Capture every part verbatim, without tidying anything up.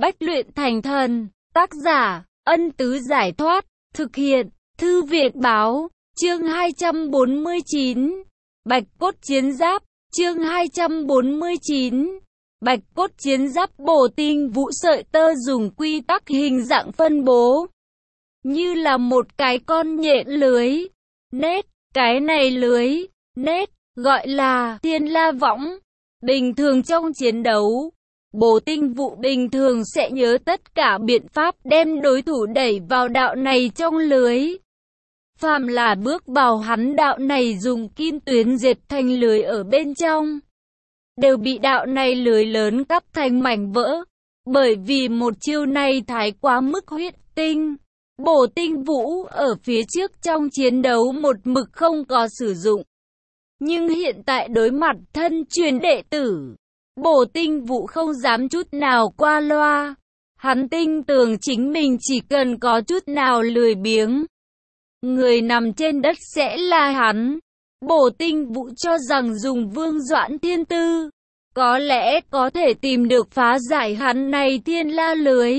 Bách luyện thành thần. Tác giả, Ân Tứ Giải Thoát. Thực hiện, Thư Việt Báo. Chương hai trăm bốn mươi chín. Bạch cốt chiến giáp. Chương hai trăm bốn mươi chín. Bạch cốt chiến giáp. Bổ tinh vũ sợi tơ dùng quy tắc hình dạng phân bố như là một cái con nhện lưới nét. Cái này lưới nét gọi là thiên la võng. Bình thường trong chiến đấu, bổ tinh vụ bình thường sẽ nhớ tất cả biện pháp đem đối thủ đẩy vào đạo này trong lưới. Phàm là bước vào hắn đạo này dùng kim tuyến dệt thành lưới ở bên trong, đều bị đạo này lưới lớn cắt thành mảnh vỡ. Bởi vì một chiêu này thái quá mức huyết tinh, bổ tinh vũ ở phía trước trong chiến đấu một mực không có sử dụng. Nhưng hiện tại đối mặt thân truyền đệ tử, bổ tinh vũ không dám chút nào qua loa. Hắn tin tưởng chính mình chỉ cần có chút nào lười biếng, người nằm trên đất sẽ là hắn. Bổ tinh vũ cho rằng dùng Vương Doãn thiên tư, có lẽ có thể tìm được phá giải hắn này thiên la lưới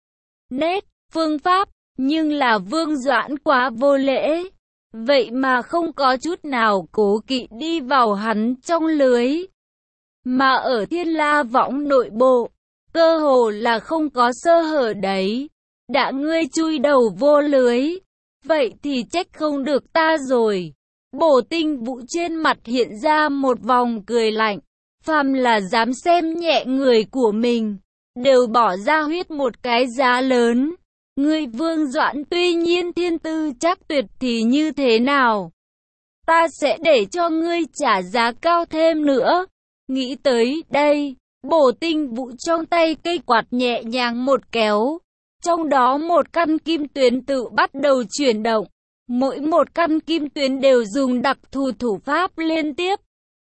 nét phương pháp, nhưng là Vương Doãn quá vô lễ, vậy mà không có chút nào cố kỵ đi vào hắn trong lưới. Mà ở thiên la võng nội bộ, cơ hồ là không có sơ hở đấy. Đã ngươi chui đầu vô lưới, vậy thì trách không được ta rồi. Bổ tinh vũ trên mặt hiện ra một vòng cười lạnh. Phàm là dám xem nhẹ người của mình, đều bỏ ra huyết một cái giá lớn. Ngươi Vương Doãn tuy nhiên thiên tư chắc tuyệt thì như thế nào? Ta sẽ để cho ngươi trả giá cao thêm nữa. Nghĩ tới đây, bổ tinh vũ trong tay cây quạt nhẹ nhàng một kéo. Trong đó một căn kim tuyến tự bắt đầu chuyển động. Mỗi một căn kim tuyến đều dùng đặc thù thủ pháp liên tiếp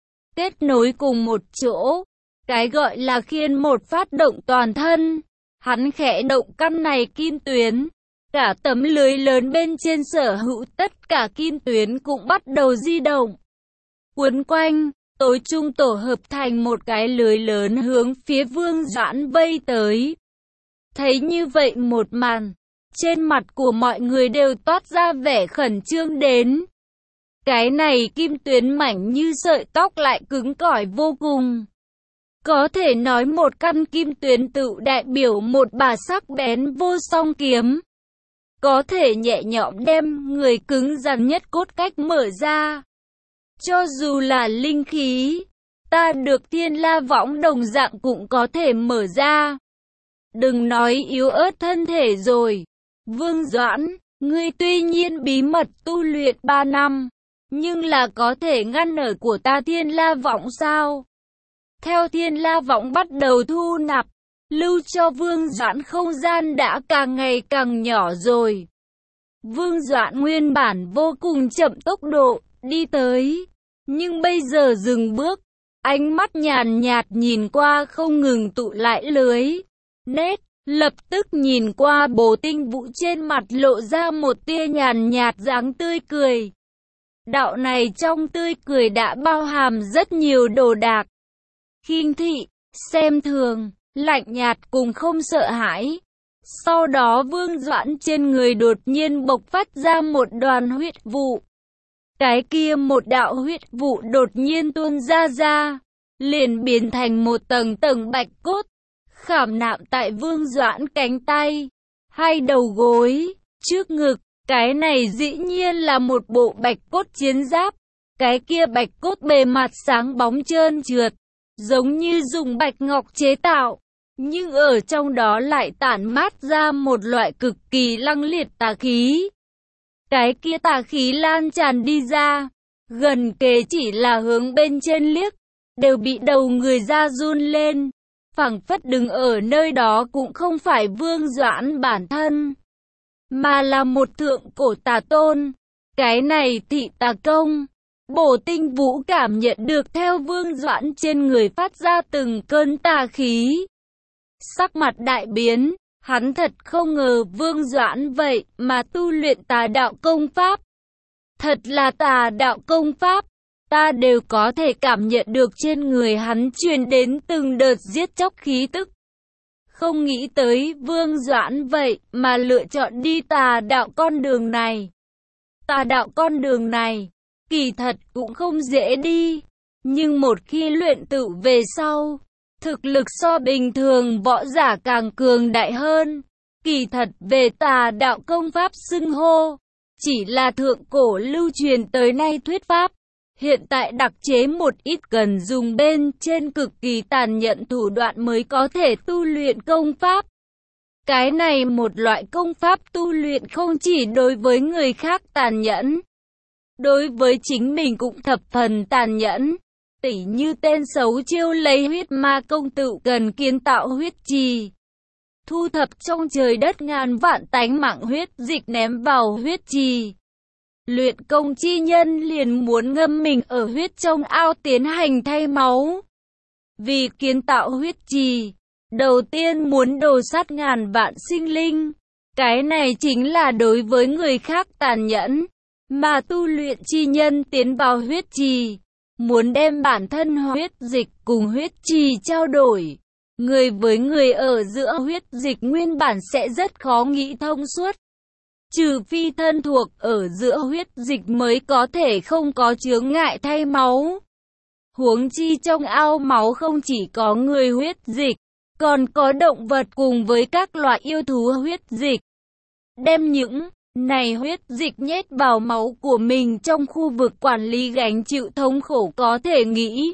kết nối cùng một chỗ. Cái gọi là khiên một phát động toàn thân. Hắn khẽ động căn này kim tuyến, cả tấm lưới lớn bên trên sở hữu tất cả kim tuyến cũng bắt đầu di động, quấn quanh, tối trung tổ hợp thành một cái lưới lớn hướng phía Vương Doãn vây tới. Thấy như vậy một màn, trên mặt của mọi người đều toát ra vẻ khẩn trương đến. Cái này kim tuyến mảnh như sợi tóc lại cứng cỏi vô cùng. Có thể nói một căn kim tuyến tự đại biểu một bà sắc bén vô song kiếm, có thể nhẹ nhõm đem người cứng rắn nhất cốt cách mở ra. Cho dù là linh khí, ta được thiên la võng đồng dạng cũng có thể mở ra. Đừng nói yếu ớt thân thể rồi. Vương Doãn, ngươi tuy nhiên bí mật tu luyện ba năm, nhưng là có thể ngăn nở của ta thiên la võng sao? Theo thiên la võng bắt đầu thu nạp, lưu cho Vương Doãn không gian đã càng ngày càng nhỏ rồi. Vương Doãn nguyên bản vô cùng chậm tốc độ, đi tới, nhưng bây giờ dừng bước, ánh mắt nhàn nhạt nhìn qua không ngừng tụ lại lưới nét, lập tức nhìn qua bổ tinh vũ trên mặt lộ ra một tia nhàn nhạt dáng tươi cười. Đạo này trong tươi cười đã bao hàm rất nhiều đồ đạc. Khinh thị, xem thường, lạnh nhạt cùng không sợ hãi. Sau đó Vương Doãn trên người đột nhiên bộc phát ra một đoàn huyết vụ. Cái kia một đạo huyết vụ đột nhiên tuôn ra ra, liền biến thành một tầng tầng bạch cốt, khảm nạm tại Vương Doãn cánh tay, hai đầu gối, trước ngực. Cái này dĩ nhiên là một bộ bạch cốt chiến giáp. Cái kia bạch cốt bề mặt sáng bóng trơn trượt, giống như dùng bạch ngọc chế tạo, nhưng ở trong đó lại tản mát ra một loại cực kỳ lăng liệt tà khí. Cái kia tà khí lan tràn đi ra, gần kề chỉ là hướng bên trên liếc, đều bị đầu người ra run lên, phảng phất đứng ở nơi đó cũng không phải Vương Doãn bản thân, mà là một thượng cổ tà tôn. Cái này thị tà công. Bổ tinh vũ cảm nhận được theo Vương Doãn trên người phát ra từng cơn tà khí. Sắc mặt đại biến, hắn thật không ngờ Vương Doãn vậy mà tu luyện tà đạo công pháp. Thật là tà đạo công pháp, ta đều có thể cảm nhận được trên người hắn truyền đến từng đợt giết chóc khí tức. Không nghĩ tới Vương Doãn vậy mà lựa chọn đi tà đạo con đường này. Tà đạo con đường này, kỳ thật cũng không dễ đi. Nhưng một khi luyện tự về sau, thực lực so bình thường võ giả càng cường đại hơn. Kỳ thật về tà đạo công pháp xưng hô, chỉ là thượng cổ lưu truyền tới nay thuyết pháp. Hiện tại đặc chế một ít cần dùng bên trên cực kỳ tàn nhẫn thủ đoạn mới có thể tu luyện công pháp. Cái này một loại công pháp tu luyện không chỉ đối với người khác tàn nhẫn, đối với chính mình cũng thập phần tàn nhẫn. Tỉ như tên xấu chiêu lấy huyết ma công tự cần kiến tạo huyết trì, thu thập trong trời đất ngàn vạn tánh mạng huyết dịch ném vào huyết trì. Luyện công chi nhân liền muốn ngâm mình ở huyết trong ao tiến hành thay máu. Vì kiến tạo huyết trì, đầu tiên muốn đồ sát ngàn vạn sinh linh. Cái này chính là đối với người khác tàn nhẫn. Mà tu luyện chi nhân tiến vào huyết trì, muốn đem bản thân huyết dịch cùng huyết trì trao đổi. Người với người ở giữa huyết dịch nguyên bản sẽ rất khó nghĩ thông suốt. Trừ phi thân thuộc ở giữa huyết dịch mới có thể không có chướng ngại thay máu. Huống chi trong ao máu không chỉ có người huyết dịch, còn có động vật cùng với các loại yêu thú huyết dịch. Đem những này huyết dịch nhét vào máu của mình trong khu vực quản lý gánh chịu thống khổ có thể nghĩ.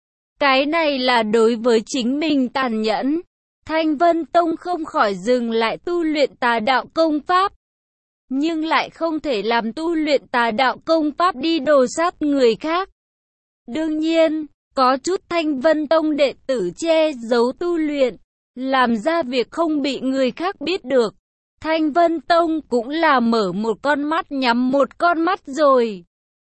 Cái này là đối với chính mình tàn nhẫn. Thanh Vân Tông không khỏi dừng lại tu luyện tà đạo công pháp, nhưng lại không thể làm tu luyện tà đạo công pháp đi đồ sát người khác. Đương nhiên, có chút Thanh Vân Tông đệ tử che giấu tu luyện, làm ra việc không bị người khác biết được. Thanh Vân Tông cũng là mở một con mắt nhắm một con mắt rồi.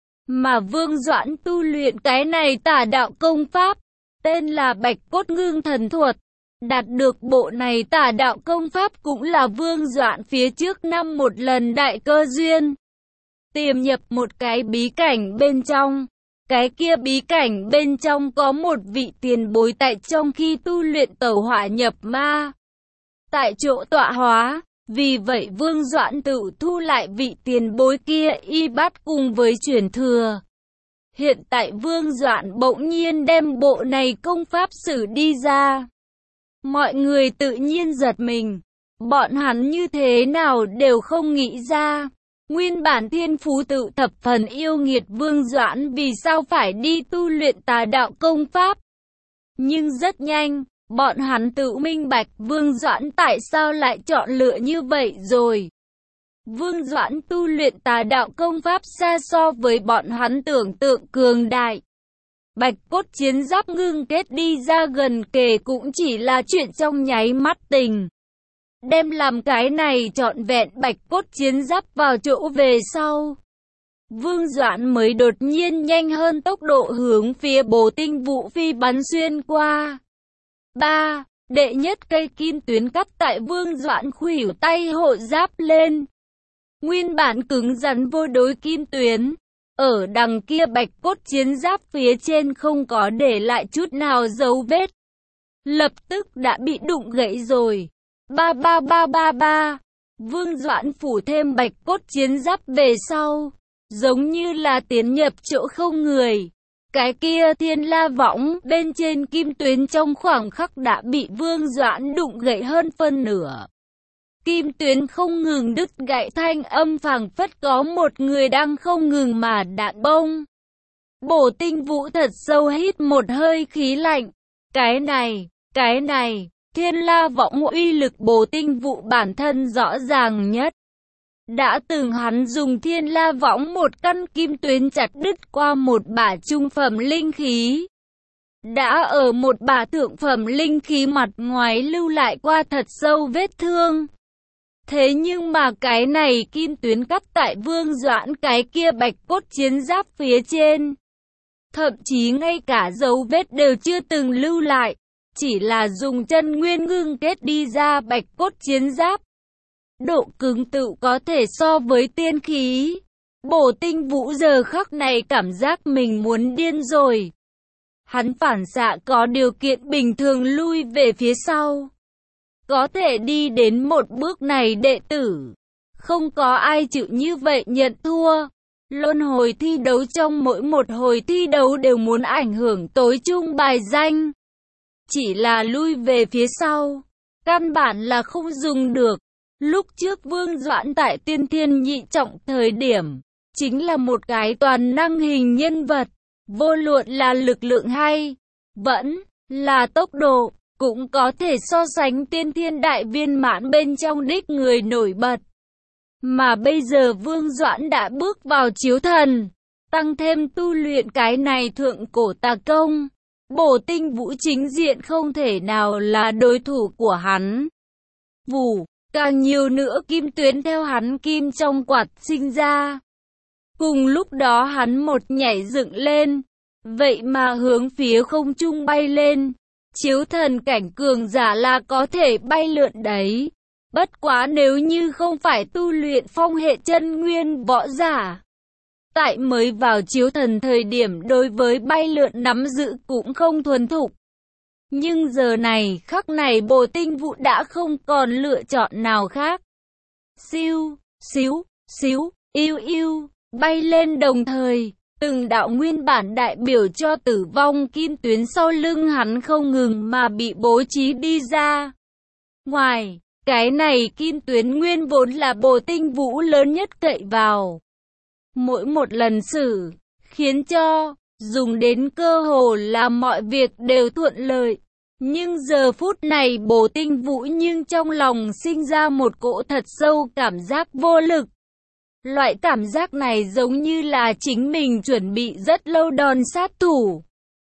Mà Vương Doãn tu luyện cái này tà đạo công pháp, tên là Bạch Cốt Ngưng Thần Thuật. Đạt được bộ này tà đạo công pháp cũng là Vương Doãn phía trước năm một lần đại cơ duyên. Tiềm nhập một cái bí cảnh bên trong. Cái kia bí cảnh bên trong có một vị tiền bối tại trong khi tu luyện tẩu hỏa nhập ma, tại chỗ tọa hóa. Vì vậy Vương Doãn tự thu lại vị tiền bối kia y bát cùng với truyền thừa. Hiện tại Vương Doãn bỗng nhiên đem bộ này công pháp sử đi ra. Mọi người tự nhiên giật mình. Bọn hắn như thế nào đều không nghĩ ra. Nguyên bản thiên phú tự thập phần yêu nghiệt Vương Doãn vì sao phải đi tu luyện tà đạo công pháp. Nhưng rất nhanh, bọn hắn tự minh bạch Vương Doãn tại sao lại chọn lựa như vậy rồi. Vương Doãn tu luyện tà đạo công pháp xa so với bọn hắn tưởng tượng cường đại. Bạch cốt chiến giáp ngưng kết đi ra gần kề cũng chỉ là chuyện trong nháy mắt tình. Đem làm cái này trọn vẹn bạch cốt chiến giáp vào chỗ về sau, Vương Doãn mới đột nhiên nhanh hơn tốc độ hướng phía Bồ Tinh Vũ phi bắn xuyên qua. ba. Đệ nhất cây kim tuyến cắt tại Vương Doãn khuỷu tay hộ giáp lên. Nguyên bản cứng rắn vô đối kim tuyến, ở đằng kia bạch cốt chiến giáp phía trên không có để lại chút nào dấu vết. Lập tức đã bị đụng gãy rồi. Ba ba ba ba ba. Vương Doãn phủ thêm bạch cốt chiến giáp về sau, giống như là tiến nhập chỗ không người. Cái kia thiên la võng bên trên kim tuyến trong khoảng khắc đã bị Vương Doãn đụng gãy hơn phân nửa. Kim tuyến không ngừng đứt gãy thanh âm phảng phất có một người đang không ngừng mà đạn bông. Bổ Tinh Vũ thật sâu hít một hơi khí lạnh. Cái này, cái này, thiên la võng uy lực Bổ Tinh Vũ bản thân rõ ràng nhất. Đã từng hắn dùng thiên la võng một căn kim tuyến chặt đứt qua một bả trung phẩm linh khí. Đã ở một bả thượng phẩm linh khí mặt ngoài lưu lại qua thật sâu vết thương. Thế nhưng mà cái này kim tuyến cắt tại Vương Doãn cái kia bạch cốt chiến giáp phía trên. Thậm chí ngay cả dấu vết đều chưa từng lưu lại. Chỉ là dùng chân nguyên ngưng kết đi ra bạch cốt chiến giáp. Độ cứng tự có thể so với tiên khí. Bổ Tinh Vũ giờ khắc này cảm giác mình muốn điên rồi. Hắn phản xạ có điều kiện bình thường lui về phía sau. có thể đi đến một bước này đệ tử. Không có ai chịu như vậy nhận thua. Luân hồi thi đấu trong mỗi một hồi thi đấu đều muốn ảnh hưởng tối trung bài danh. Chỉ là lui về phía sau, căn bản là không dùng được. Lúc trước Vương Doãn tại Tiên Thiên nhị trọng thời điểm, chính là một cái toàn năng hình nhân vật. Vô luận là lực lượng hay, vẫn là tốc độ, cũng có thể so sánh Tiên Thiên đại viên mãn bên trong đích người nổi bật. Mà bây giờ Vương Doãn đã bước vào chiếu thần, tăng thêm tu luyện cái này thượng cổ tà công. Bổ Tinh Vũ chính diện không thể nào là đối thủ của hắn. Vù, càng nhiều nữa kim tuyến theo hắn kim trong quạt sinh ra. Cùng lúc đó hắn một nhảy dựng lên, vậy mà hướng phía không trung bay lên. Chiếu thần cảnh cường giả là có thể bay lượn đấy. Bất quá nếu như không phải tu luyện phong hệ chân nguyên võ giả, tại mới vào chiếu thần thời điểm đối với bay lượn nắm giữ cũng không thuần thục. Nhưng giờ này khắc này Bổ Tinh Vũ đã không còn lựa chọn nào khác. Siêu, xíu, xíu, yêu yêu, bay lên đồng thời, từng đạo nguyên bản đại biểu cho tử vong kim tuyến sau lưng hắn không ngừng mà bị bố trí đi ra. Ngoài cái này kim tuyến nguyên vốn là Bổ Tinh Vũ lớn nhất cậy vào. Mỗi một lần xử, khiến cho, dùng đến cơ hồ là mọi việc đều thuận lợi. Nhưng giờ phút này Bổ Tinh Vũ nhưng trong lòng sinh ra một cỗ thật sâu cảm giác vô lực. Loại cảm giác này giống như là chính mình chuẩn bị rất lâu đòn sát thủ.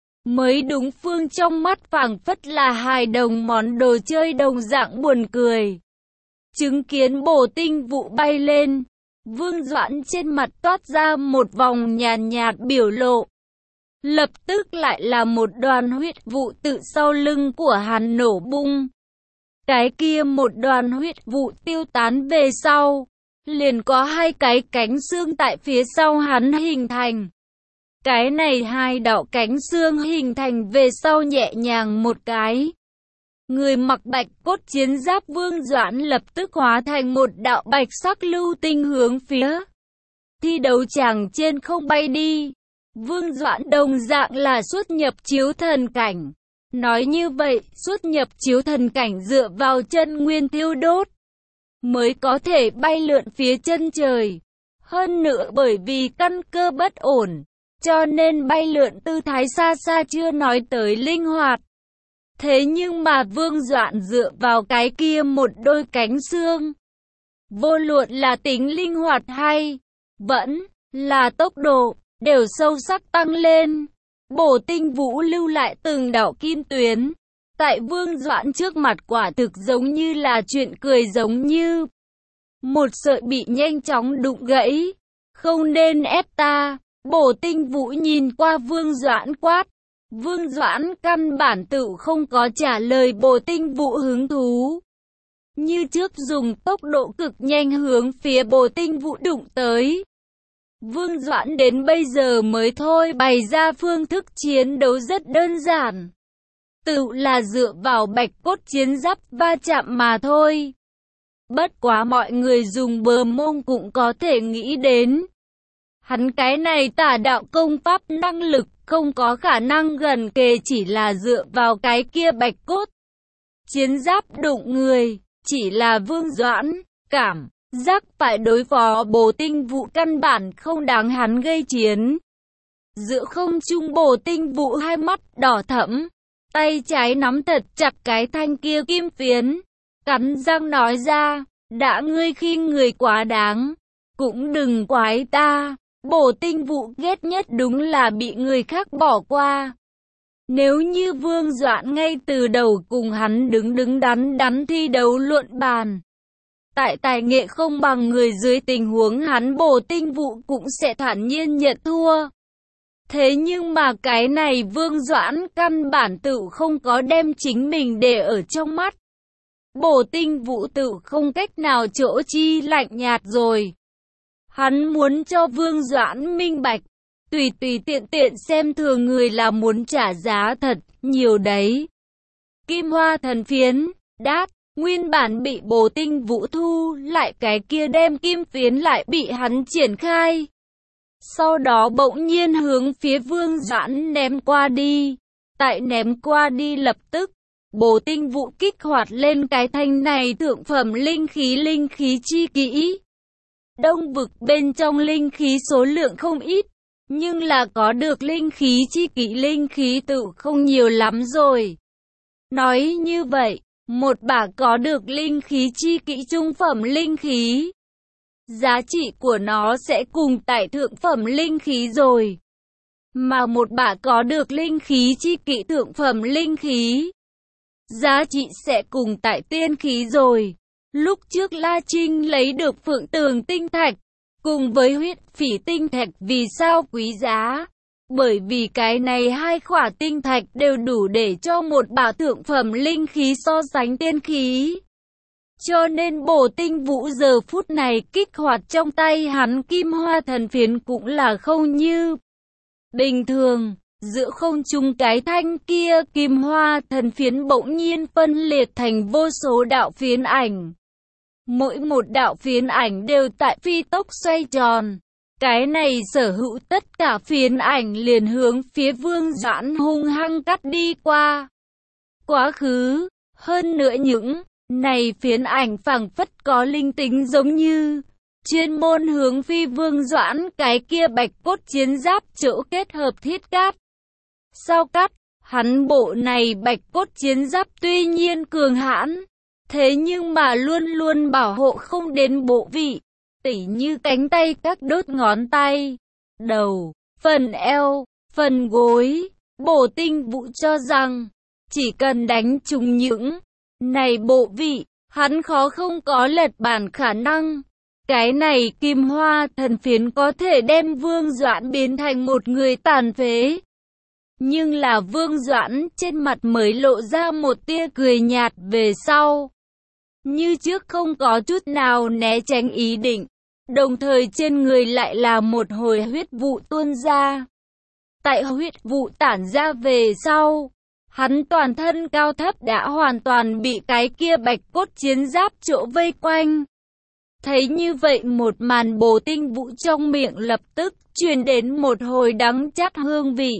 Mới đúng, phương trong mắt phảng phất là hài đồng món đồ chơi đồng dạng buồn cười. Chứng kiến Bổ Tinh Vũ bay lên, Vương Doãn trên mặt toát ra một vòng nhàn nhạt, nhạt biểu lộ. Lập tức lại là một đoàn huyết vụ tự sau lưng của hắn nổ bung. Cái kia một đoàn huyết vụ tiêu tán về sau, liền có hai cái cánh xương tại phía sau hắn hình thành. Cái này hai đạo cánh xương hình thành về sau nhẹ nhàng một cái. Người mặc bạch cốt chiến giáp Vương Doãn lập tức hóa thành một đạo bạch sắc lưu tinh hướng phía thi đấu tràng trên không bay đi. Vương Doãn đồng dạng là xuất nhập chiếu thần cảnh. Nói như vậy, xuất nhập chiếu thần cảnh dựa vào chân nguyên thiêu đốt, mới có thể bay lượn phía chân trời. Hơn nữa bởi vì căn cơ bất ổn, cho nên bay lượn tư thái xa xa chưa nói tới linh hoạt. Thế nhưng mà Vương Doãn dựa vào cái kia một đôi cánh xương, vô luận là tính linh hoạt hay vẫn là tốc độ, đều sâu sắc tăng lên. Bổ Tinh Vũ lưu lại từng đạo kim tuyến, tại Vương Doãn trước mặt quả thực giống như là chuyện cười, giống như một sợi bị nhanh chóng đụng gãy. Không nên ép ta. Bổ Tinh Vũ nhìn qua Vương Doãn quát. Vương Doãn căn bản tự không có trả lời Bổ Tinh Vũ hứng thú. Như trước dùng tốc độ cực nhanh hướng phía Bổ Tinh Vũ đụng tới. Vương Doãn đến bây giờ mới thôi bày ra phương thức chiến đấu rất đơn giản. Tự là dựa vào bạch cốt chiến giáp va chạm mà thôi. Bất quá mọi người dùng bờ mông cũng có thể nghĩ đến. Hắn cái này tả đạo công pháp năng lực không có khả năng gần kề chỉ là dựa vào cái kia bạch cốt chiến giáp đụng người. Chỉ là Vương Doãn cảm giác phải đối phó Bổ Tinh Vũ căn bản không đáng hắn gây chiến. Giữa không trung Bổ Tinh Vũ hai mắt đỏ thẫm, tay trái nắm thật chặt cái thanh kia kim phiến, cắn răng nói ra, đã ngươi khinh người quá đáng, cũng đừng quái ta. Bổ Tinh Vũ ghét nhất đúng là bị người khác bỏ qua. Nếu như Vương Doãn ngay từ đầu cùng hắn đứng đứng đắn đắn thi đấu luận bàn, tại tài nghệ không bằng người dưới tình huống hắn Bổ Tinh Vũ cũng sẽ thản nhiên nhận thua. Thế nhưng mà cái này Vương Doãn căn bản tự không có đem chính mình để ở trong mắt. Bổ Tinh Vũ tự không cách nào chỗ chi lạnh nhạt rồi. Hắn muốn cho Vương Doãn minh bạch, tùy tùy tiện tiện xem thường người là muốn trả giá thật nhiều đấy. Kim Hoa Thần Phiến, đát. Nguyên bản bị Bồ Tinh Vũ thu lại cái kia đem kim phiến lại bị hắn triển khai. Sau đó bỗng nhiên hướng phía Vương Doãn ném qua đi. Tại ném qua đi lập tức, Bồ Tinh Vũ kích hoạt lên cái thanh này thượng phẩm linh khí linh khí chi kỹ. Đông vực bên trong linh khí số lượng không ít, nhưng là có được linh khí chi kỹ linh khí tự không nhiều lắm rồi. Nói như vậy, một bả có được linh khí chi kỹ trung phẩm linh khí, giá trị của nó sẽ cùng tại thượng phẩm linh khí rồi. Mà một bả có được linh khí chi kỹ thượng phẩm linh khí, giá trị sẽ cùng tại tiên khí rồi. Lúc trước La Trinh lấy được Phượng Tường tinh thạch, cùng với huyết phỉ tinh thạch vì sao quý giá? Bởi vì cái này hai khỏa tinh thạch đều đủ để cho một bả thượng phẩm linh khí so sánh tiên khí. Cho nên Bồ Tinh Vũ giờ phút này kích hoạt trong tay hắn kim hoa thần phiến cũng là không như bình thường. Giữa không trung cái thanh kia kim hoa thần phiến bỗng nhiên phân liệt thành vô số đạo phiến ảnh. Mỗi một đạo phiến ảnh đều tại phi tốc xoay tròn. Cái này sở hữu tất cả phiến ảnh liền hướng phía Vương Doãn hung hăng cắt đi qua. Quá khứ, hơn nữa những này phiến ảnh phảng phất có linh tính giống như chuyên môn hướng phi Vương Doãn cái kia bạch cốt chiến giáp chỗ kết hợp thiết cát. Sao cắt, hắn bộ này bạch cốt chiến giáp tuy nhiên cường hãn, thế nhưng mà luôn luôn bảo hộ không đến bộ vị, tỉ như cánh tay các đốt ngón tay, đầu, phần eo, phần gối. Bồ Tinh Vũ cho rằng, chỉ cần đánh trúng những này bộ vị, hắn khó không có lật bản khả năng. Cái này kim hoa thần phiến có thể đem Vương Doãn biến thành một người tàn phế. Nhưng là Vương Doãn trên mặt mới lộ ra một tia cười nhạt về sau. Như trước không có chút nào né tránh ý định, đồng thời trên người lại là một hồi huyết vụ tuôn ra. Tại huyết vụ tản ra về sau, hắn toàn thân cao thấp đã hoàn toàn bị cái kia bạch cốt chiến giáp chỗ vây quanh. Thấy như vậy một màn, Bồ Tinh Vũ trong miệng lập tức truyền đến một hồi đắng chát hương vị.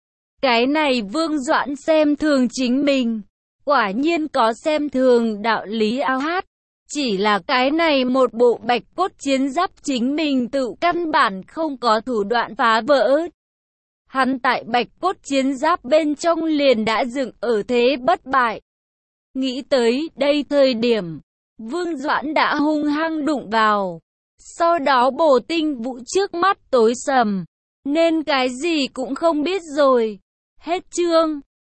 Cái này Vương Doãn xem thường chính mình, quả nhiên có xem thường đạo lý ao hát. Chỉ là cái này một bộ bạch cốt chiến giáp chính mình tự căn bản không có thủ đoạn phá vỡ. Hắn tại bạch cốt chiến giáp bên trong liền đã dựng ở thế bất bại. Nghĩ tới đây thời điểm, Vương Doãn đã hung hăng đụng vào. Sau đó Bồ Tinh Vũ trước mắt tối sầm, nên cái gì cũng không biết rồi. Hết chương.